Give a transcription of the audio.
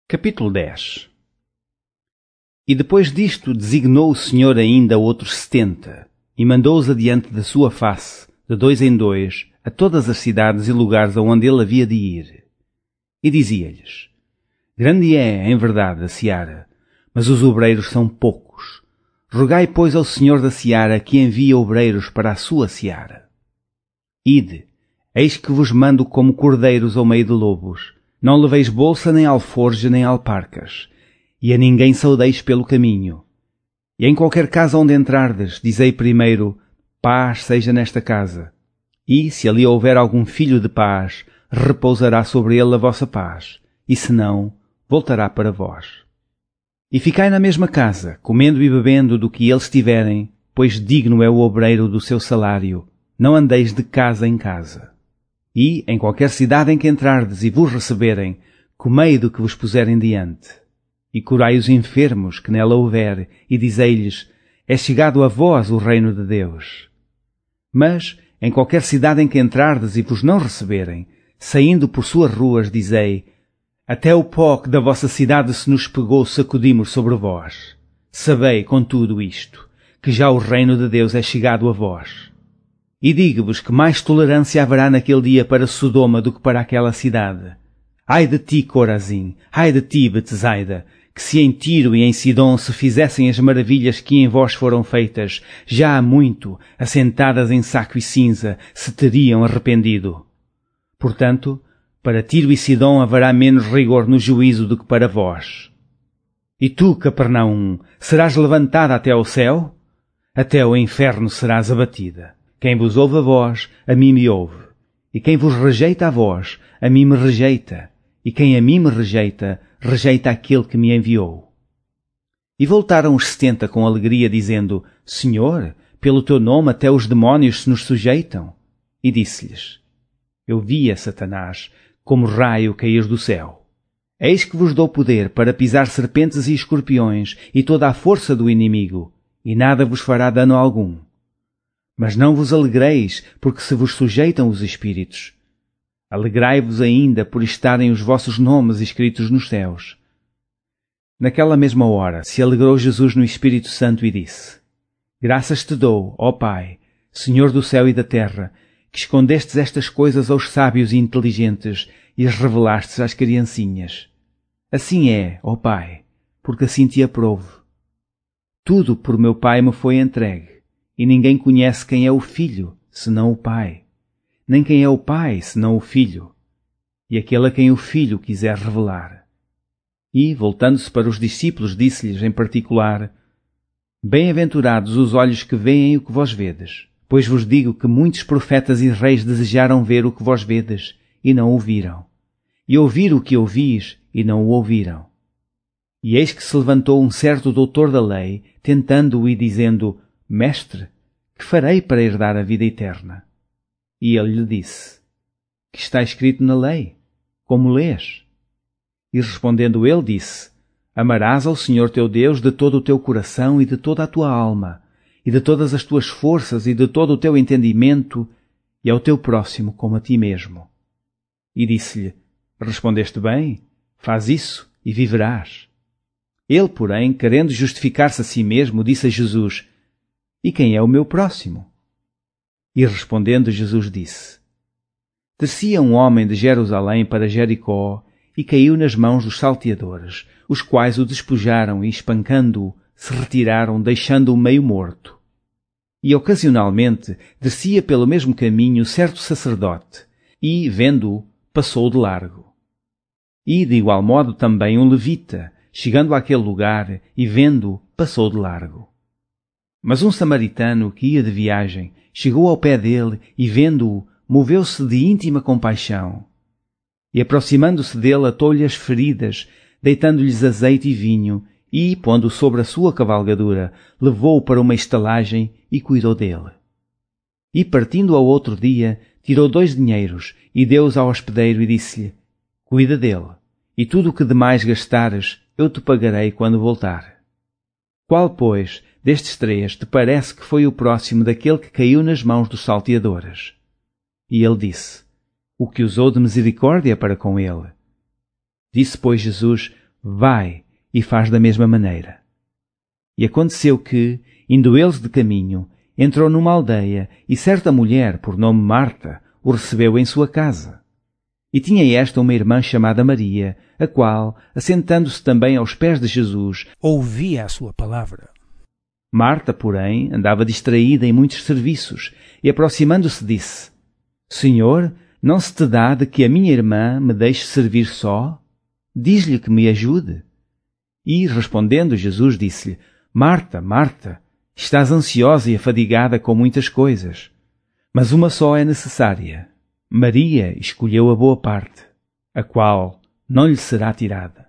Capítulo 10. E depois disto designou o Senhor ainda outros 70, e mandou-os adiante da sua face, de 2 em 2, a todas as cidades e lugares aonde ele havia de ir. E dizia-lhes: Grande é, em verdade, a seara, mas os obreiros são poucos. Rogai, pois, ao Senhor da seara que envie obreiros para a sua seara. Ide, eis que vos mando como cordeiros ao meio de lobos. Não leveis bolsa, nem alforje, nem alparcas, e a ninguém saudeis pelo caminho. E em qualquer casa onde entrardes, dizei primeiro: paz seja nesta casa. E, se ali houver algum filho de paz, repousará sobre ele a vossa paz, e se não, voltará para vós. E ficai na mesma casa, comendo e bebendo do que eles tiverem, pois digno é o obreiro do seu salário. Não andeis de casa em casa. E, em qualquer cidade em que entrardes e vos receberem, comei do que vos puserem diante. E curai os enfermos que nela houver, e dizei-lhes: é chegado a vós o reino de Deus. Mas, em qualquer cidade em que entrardes e vos não receberem, saindo por suas ruas, dizei: até o pó que da vossa cidade se nos pegou sacudimos sobre vós. Sabei, contudo, isto, que já o reino de Deus é chegado a vós. E digo-vos que mais tolerância haverá naquele dia para Sodoma do que para aquela cidade. Ai de ti, Corazim! Ai de ti, Betsaida! Que se em Tiro e em Sidom se fizessem as maravilhas que em vós foram feitas, já há muito, assentadas em saco e cinza, se teriam arrependido. Portanto, para Tiro e Sidom haverá menos rigor no juízo do que para vós. E tu, Capernaum, serás levantada até ao céu? Até ao inferno serás abatida. Quem vos ouve a vós, a mim me ouve. E quem vos rejeita a vós, a mim me rejeita. E quem a mim me rejeita, rejeita aquele que me enviou. E voltaram os 70 com alegria, dizendo: Senhor, pelo teu nome até os demónios se nos sujeitam. E disse-lhes: Eu via Satanás como raio cair do céu. Eis que vos dou poder para pisar serpentes e escorpiões e toda a força do inimigo, e nada vos fará dano algum. Mas não vos alegreis, porque se vos sujeitam os espíritos. Alegrai-vos ainda por estarem os vossos nomes escritos nos céus. Naquela mesma hora se alegrou Jesus no Espírito Santo e disse: Graças te dou, ó Pai, Senhor do céu e da terra, que escondestes estas coisas aos sábios e inteligentes e as revelastes às criancinhas. Assim é, ó Pai, porque assim te aprouve. Tudo por meu Pai me foi entregue. E ninguém conhece quem é o Filho, senão o Pai. Nem quem é o Pai, senão o Filho. E aquele a quem o Filho quiser revelar. E, voltando-se para os discípulos, disse-lhes em particular: Bem-aventurados os olhos que veem o que vós vedes. Pois vos digo que muitos profetas e reis desejaram ver o que vós vedes, e não o viram. E ouvir o que ouvis, e não o ouviram. E eis que se levantou um certo doutor da lei, tentando-o e dizendo: Mestre, que farei para herdar a vida eterna? E ele lhe disse: Que está escrito na lei? Como lês? E respondendo ele disse: Amarás ao Senhor teu Deus de todo o teu coração e de toda a tua alma, e de todas as tuas forças e de todo o teu entendimento, e ao teu próximo como a ti mesmo. E disse-lhe: Respondeste bem, faz isso e viverás. Ele, porém, querendo justificar-se a si mesmo, disse a Jesus: E quem é o meu próximo? E respondendo Jesus disse: Descia um homem de Jerusalém para Jericó e caiu nas mãos dos salteadores, os quais o despojaram e, espancando-o, se retiraram, deixando-o meio morto. E, ocasionalmente, descia pelo mesmo caminho certo sacerdote e, vendo-o, passou de largo. E, de igual modo, também um levita, chegando àquele lugar e, vendo-o, passou de largo. Mas um samaritano que ia de viagem chegou ao pé dele e, vendo-o, moveu-se de íntima compaixão. E, aproximando-se dele, atou-lhe as feridas, deitando-lhes azeite e vinho, e, pondo-o sobre a sua cavalgadura, levou-o para uma estalagem e cuidou dele. E, partindo ao outro dia, tirou 2 dinheiros e deu-os ao hospedeiro e disse-lhe: Cuida dele, e tudo o que demais gastares, eu te pagarei quando voltar. Qual, pois, destes 3 te parece que foi o próximo daquele que caiu nas mãos dos salteadores? E ele disse: O que usou de misericórdia para com ele. Disse, pois, Jesus: vai e faz da mesma maneira. E aconteceu que, indo eles de caminho, entrou numa aldeia e certa mulher, por nome Marta, o recebeu em sua casa. E tinha esta uma irmã chamada Maria, a qual, assentando-se também aos pés de Jesus, ouvia a sua palavra. Marta, porém, andava distraída em muitos serviços, e aproximando-se disse: Senhor, não se te dá de que a minha irmã me deixe servir só? Diz-lhe que me ajude. E, respondendo, Jesus disse-lhe: Marta, Marta, estás ansiosa e afadigada com muitas coisas, mas uma só é necessária. Maria escolheu a boa parte, a qual não lhe será tirada.